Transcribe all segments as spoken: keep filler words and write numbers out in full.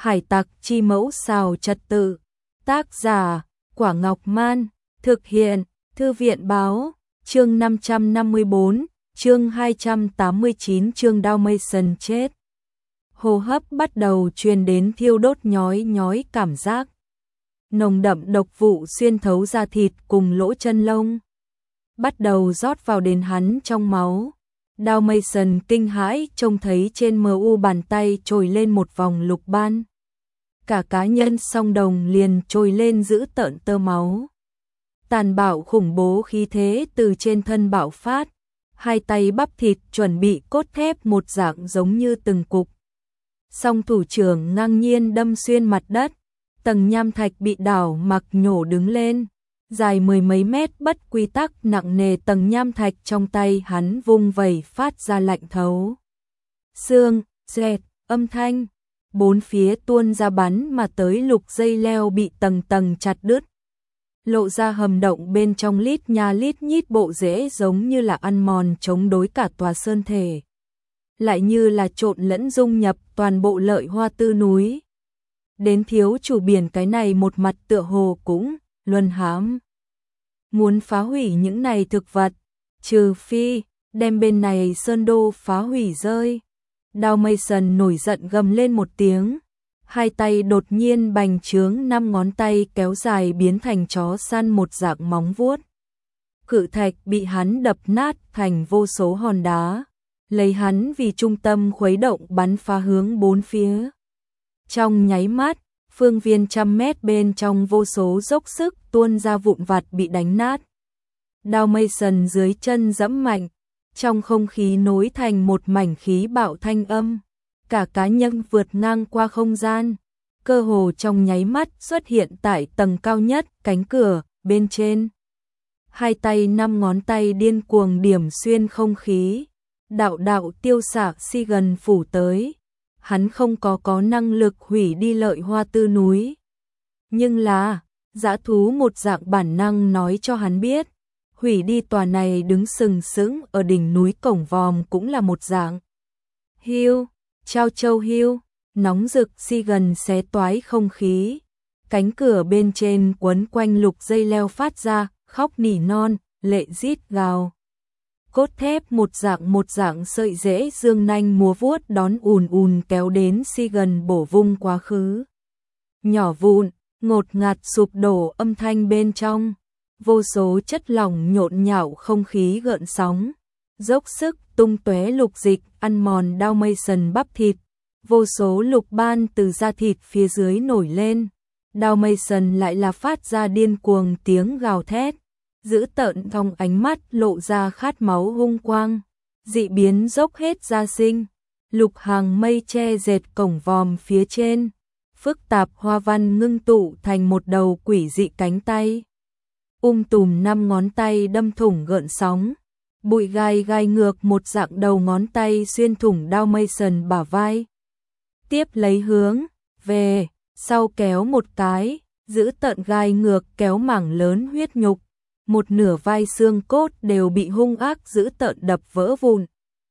Hải tặc chi mẫu xào trật tự. Tác giả, Quả Ngọc Man. Thực hiện, Thư viện báo. Chương năm trăm năm mươi bốn, chương hai trăm tám mươi chín, chương Dalmatian chết. Hô hấp bắt đầu truyền đến thiêu đốt nhói nhói cảm giác. Nồng đậm độc vụ xuyên thấu da thịt cùng lỗ chân lông. Bắt đầu rót vào đến hắn trong máu. Dalmatian kinh hãi trông thấy trên mờ u bàn tay trồi lên một vòng lục ban. Cả cá nhân song đồng liền trồi lên giữ tợn tơ máu. Tàn bạo khủng bố khí thế từ trên thân bạo phát. Hai tay bắp thịt chuẩn bị cốt thép một dạng giống như từng cục. Song thủ trưởng ngang nhiên đâm xuyên mặt đất. Tầng nham thạch bị đảo mặc nhổ đứng lên. Dài mười mấy mét bất quy tắc nặng nề tầng nham thạch trong tay hắn vung vẩy phát ra lạnh thấu. Xương, dẹt, âm thanh. Bốn phía tuôn ra bắn mà tới lục dây leo bị tầng tầng chặt đứt. Lộ ra hầm động bên trong lít nha lít nhít bộ rễ giống như là ăn mòn chống đối cả tòa sơn thể. Lại như là trộn lẫn dung nhập toàn bộ lợi hoa tư núi. Đến thiếu chủ biển cái này một mặt tựa hồ cũng luân hãm. Muốn phá hủy những này thực vật, trừ phi đem bên này sơn đô phá hủy rơi. Dalmatian nổi giận gầm lên một tiếng. Hai tay đột nhiên bành trướng, năm ngón tay kéo dài biến thành chó săn một dạng móng vuốt. Cự thạch bị hắn đập nát thành vô số hòn đá. Lấy hắn vì trung tâm khuấy động bắn phá hướng bốn phía. Trong nháy mắt, phương viên trăm mét bên trong vô số dốc sức tuôn ra vụn vặt bị đánh nát. Dalmatian dưới chân giẫm mạnh, trong không khí nối thành một mảnh khí bạo thanh âm. Cả cá nhân vượt ngang qua không gian, cơ hồ trong nháy mắt xuất hiện tại tầng cao nhất cánh cửa bên trên. Hai tay năm ngón tay điên cuồng điểm xuyên không khí, đạo đạo tiêu xạ si gần phủ tới. Hắn không có có năng lực hủy đi lợi hoa tư núi. Nhưng là, dã thú một dạng bản năng nói cho hắn biết, hủy đi tòa này đứng sừng sững ở đỉnh núi cổng vòm cũng là một dạng. Hiu, trao châu hiu, nóng rực si gần xé toái không khí. Cánh cửa bên trên quấn quanh lục dây leo phát ra, khóc nỉ non, lệ rít gào. Cốt thép một dạng một dạng sợi rễ dương nanh múa vuốt đón ùn ùn kéo đến si gần bổ vung quá khứ. Nhỏ vụn, ngột ngạt sụp đổ âm thanh bên trong. Vô số chất lỏng nhộn nhạo không khí gợn sóng. Dốc sức tung tóe lục dịch ăn mòn Dalmatian bắp thịt. Vô số lục ban từ da thịt phía dưới nổi lên. Dalmatian lại là phát ra điên cuồng tiếng gào thét. Giữ tợn trong ánh mắt lộ ra khát máu hung quang. Dị biến dốc hết ra sinh. Lục hàng mây che dệt cổng vòm phía trên. Phức tạp hoa văn ngưng tụ thành một đầu quỷ dị cánh tay. Um tùm năm ngón tay đâm thủng gợn sóng. Bụi gai gai ngược một dạng đầu ngón tay xuyên thủng Dalmatian bả vai. Tiếp lấy hướng về sau kéo một cái, giữ tận gai ngược kéo mảng lớn huyết nhục. Một nửa vai xương cốt đều bị hung ác giữ tợn đập vỡ vụn.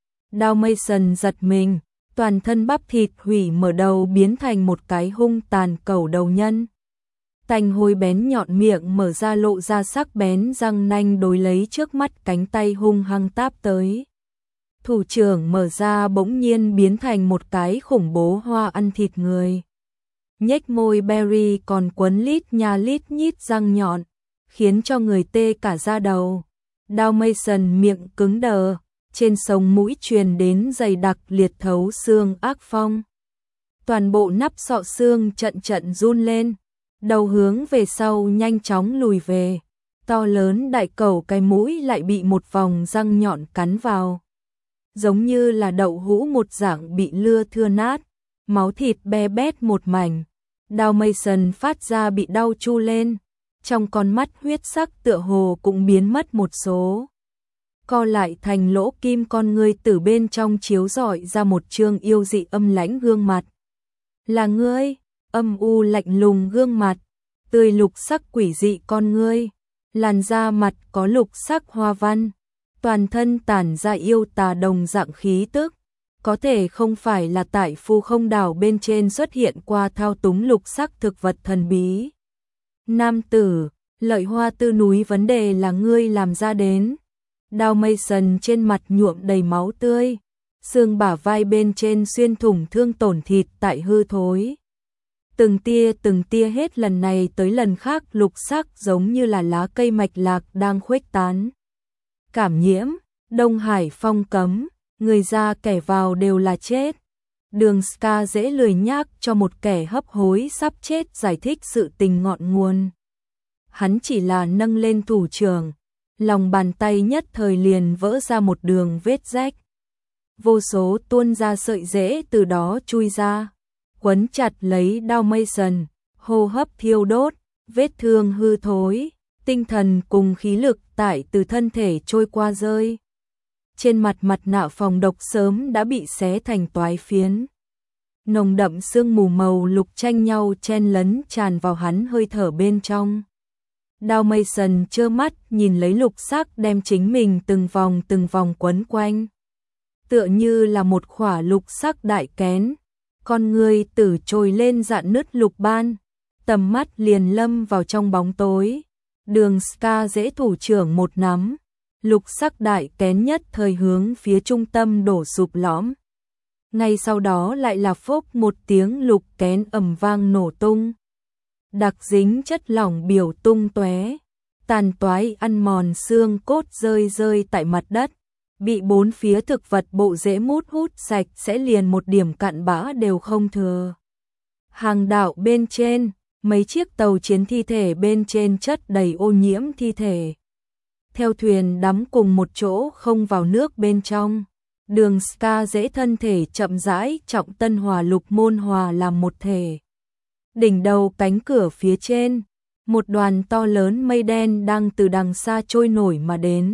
Dalmatian giật mình, toàn thân bắp thịt hủy mở đầu biến thành một cái hung tàn cẩu đầu nhân. Tanh hôi bén nhọn miệng mở ra lộ ra sắc bén răng nanh đối lấy trước mắt cánh tay hung hăng táp tới. Thủ trưởng mở ra bỗng nhiên biến thành một cái khủng bố hoa ăn thịt người. Nhếch môi berry còn quấn lít nha lít nhít răng nhọn, khiến cho người tê cả da đầu. Dalmatian miệng cứng đờ, trên sống mũi truyền đến dày đặc liệt thấu xương ác phong. Toàn bộ nắp sọ xương trận trận run lên, đầu hướng về sau nhanh chóng lùi về. To lớn đại cẩu cái mũi lại bị một vòng răng nhọn cắn vào. Giống như là đậu hũ một dạng bị lưa thưa nát, máu thịt be bét một mảnh. Dalmatian phát ra bị đau chu lên. Trong con mắt huyết sắc tựa hồ cũng biến mất một số. Co lại thành lỗ kim con ngươi từ bên trong chiếu rọi ra một trương yêu dị âm lãnh gương mặt. Là ngươi, âm u lạnh lùng gương mặt, tươi lục sắc quỷ dị con ngươi, làn da mặt có lục sắc hoa văn, toàn thân tản ra yêu tà đồng dạng khí tức, có thể không phải là tại Phu Không đảo bên trên xuất hiện qua thao túng lục sắc thực vật thần bí. Nam tử, Lợi Hoa Tư núi vấn đề là ngươi làm ra đến. Đao Mason trên mặt nhuộm đầy máu tươi, xương bả vai bên trên xuyên thủng thương tổn thịt tại hư thối. Từng tia từng tia hết lần này tới lần khác lục sắc giống như là lá cây mạch lạc đang khuếch tán. Cảm nhiễm, Đông Hải phong cấm, người ra kẻ vào đều là chết. Đường Ska dễ lười nhác cho một kẻ hấp hối sắp chết giải thích sự tình ngọn nguồn. Hắn chỉ là nâng lên thủ trưởng, lòng bàn tay nhất thời liền vỡ ra một đường vết rách. Vô số tuôn ra sợi rễ từ đó chui ra, quấn chặt lấy đao Mason, hô hấp thiêu đốt, vết thương hư thối, tinh thần cùng khí lực tại từ thân thể trôi qua rơi. Trên mặt mặt nạ phòng độc sớm đã bị xé thành toái phiến. Nồng đậm sương mù màu lục tranh nhau chen lấn tràn vào hắn hơi thở bên trong. Đao Mason trơ mắt nhìn lấy lục sắc đem chính mình từng vòng từng vòng quấn quanh. Tựa như là một khỏa lục sắc đại kén, con người tử trồi lên dạn nứt lục ban, tầm mắt liền lâm vào trong bóng tối. Đường Ska dễ thủ trưởng một nắm, lục sắc đại kén nhất thời hướng phía trung tâm đổ sụp lõm. Ngay sau đó lại là phốc một tiếng lục kén ầm vang nổ tung. Đặc dính chất lỏng biểu tung tóe, tàn toái ăn mòn xương cốt rơi rơi tại mặt đất, bị bốn phía thực vật bộ rễ mút hút sạch sẽ liền một điểm cặn bã đều không thừa. Hàng đảo bên trên, mấy chiếc tàu chiến thi thể bên trên chất đầy ô nhiễm thi thể. Theo thuyền đắm cùng một chỗ không vào nước bên trong. Đường Ska dễ thân thể chậm rãi trọng tân hòa lục môn hòa làm một thể. Đỉnh đầu cánh cửa phía trên, một đoàn to lớn mây đen đang từ đằng xa trôi nổi mà đến.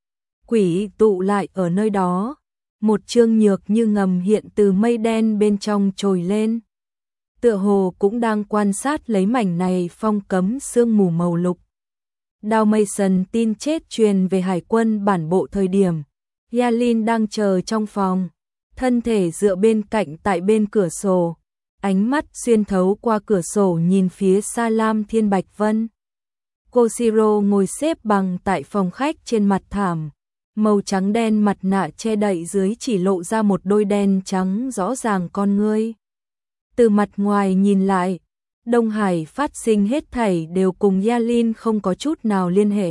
Quỷ tụ lại ở nơi đó, một chương nhược như ngầm hiện từ mây đen bên trong trồi lên. Tựa hồ cũng đang quan sát lấy mảnh này phong cấm sương mù màu lục. Đao Mason tin chết truyền về hải quân bản bộ thời điểm. Yalin đang chờ trong phòng, thân thể dựa bên cạnh tại bên cửa sổ, ánh mắt xuyên thấu qua cửa sổ nhìn phía xa lam thiên bạch vân. Koshiro ngồi xếp bằng tại phòng khách trên mặt thảm, màu trắng đen mặt nạ che đậy dưới chỉ lộ ra một đôi đen trắng rõ ràng con ngươi. Từ mặt ngoài nhìn lại, Đông Hải phát sinh hết thảy đều cùng Yalin không có chút nào liên hệ.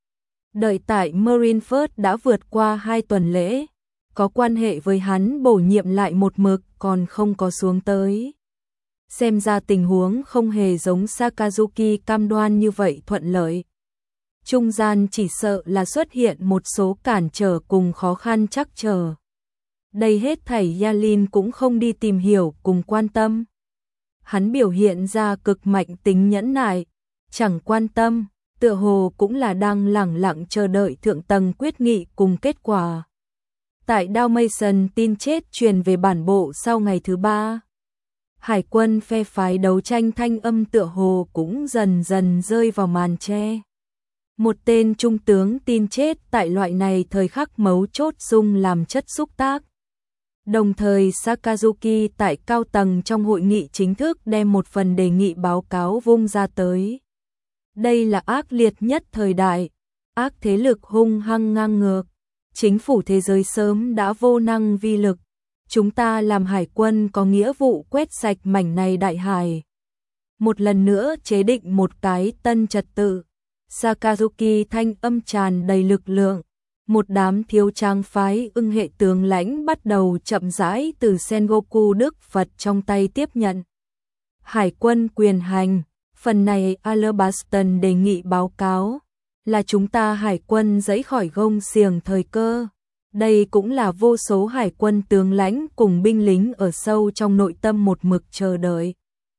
Đợi tại Marineford đã vượt qua hai tuần lễ, có quan hệ với hắn bổ nhiệm lại một mực còn không có xuống tới. Xem ra tình huống không hề giống Sakazuki cam đoan như vậy thuận lợi. Trung gian chỉ sợ là xuất hiện một số cản trở cùng khó khăn chắc trở. Đây hết thảy Yalin cũng không đi tìm hiểu cùng quan tâm. Hắn biểu hiện ra cực mạnh tính nhẫn nại, chẳng quan tâm, tựa hồ cũng là đang lẳng lặng chờ đợi thượng tầng quyết nghị cùng kết quả. Tại Đao Mason tin chết truyền về bản bộ sau ngày thứ ba. Hải quân phe phái đấu tranh thanh âm tựa hồ cũng dần dần rơi vào màn che. Một tên trung tướng tin chết tại loại này thời khắc mấu chốt dung làm chất xúc tác. Đồng thời Sakazuki tại cao tầng trong hội nghị chính thức đem một phần đề nghị báo cáo vung ra tới. Đây là ác liệt nhất thời đại, ác thế lực hung hăng ngang ngược. Chính phủ thế giới sớm đã vô năng vi lực. Chúng ta làm hải quân có nghĩa vụ quét sạch mảnh này đại hải. Một lần nữa chế định một cái tân trật tự. Sakazuki thanh âm tràn đầy lực lượng. Một đám thiếu trang phái ưng hệ tướng lãnh bắt đầu chậm rãi từ Sengoku Đức Phật trong tay tiếp nhận. Hải quân quyền hành, phần này Alabaston đề nghị báo cáo, là chúng ta hải quân giãy khỏi gông xiềng thời cơ. Đây cũng là vô số hải quân tướng lãnh cùng binh lính ở sâu trong nội tâm một mực chờ đợi.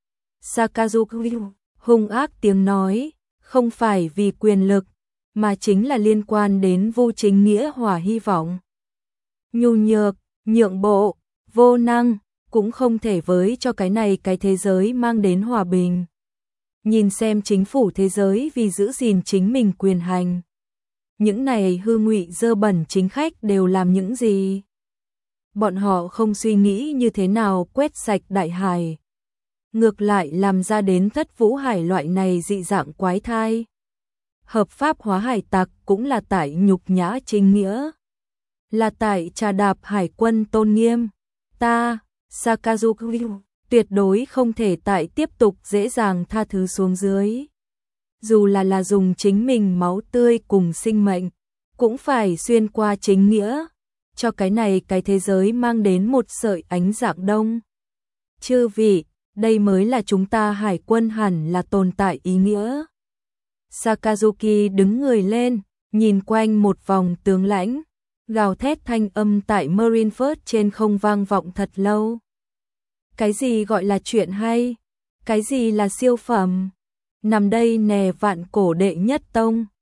Sakazuki hung ác tiếng nói, không phải vì quyền lực, mà chính là liên quan đến vô chính nghĩa hòa hy vọng. Nhu nhược, nhượng bộ, vô năng, cũng không thể với cho cái này cái thế giới mang đến hòa bình. Nhìn xem chính phủ thế giới vì giữ gìn chính mình quyền hành. Những này hư ngụy dơ bẩn chính khách đều làm những gì? bọn họ không suy nghĩ như thế nào quét sạch đại hải. Ngược lại làm ra đến Thất Vũ Hải loại này dị dạng quái thai. Hợp pháp hóa hải tặc cũng là tại nhục nhã chính nghĩa. Là tại trà đạp hải quân tôn nghiêm. Ta, Sakazuki, tuyệt đối không thể tại tiếp tục dễ dàng tha thứ xuống dưới. Dù là là dùng chính mình máu tươi cùng sinh mệnh, cũng phải xuyên qua chính nghĩa, cho cái này cái thế giới mang đến một sợi ánh dạng đông. Chư vị, đây mới là chúng ta hải quân hẳn là tồn tại ý nghĩa. Sakazuki đứng người lên, nhìn quanh một vòng tướng lãnh, gào thét thanh âm tại Marineford trên không vang vọng thật lâu. Cái gì gọi là chuyện hay? Cái gì là siêu phẩm? Nằm đây nè vạn cổ đệ nhất tông.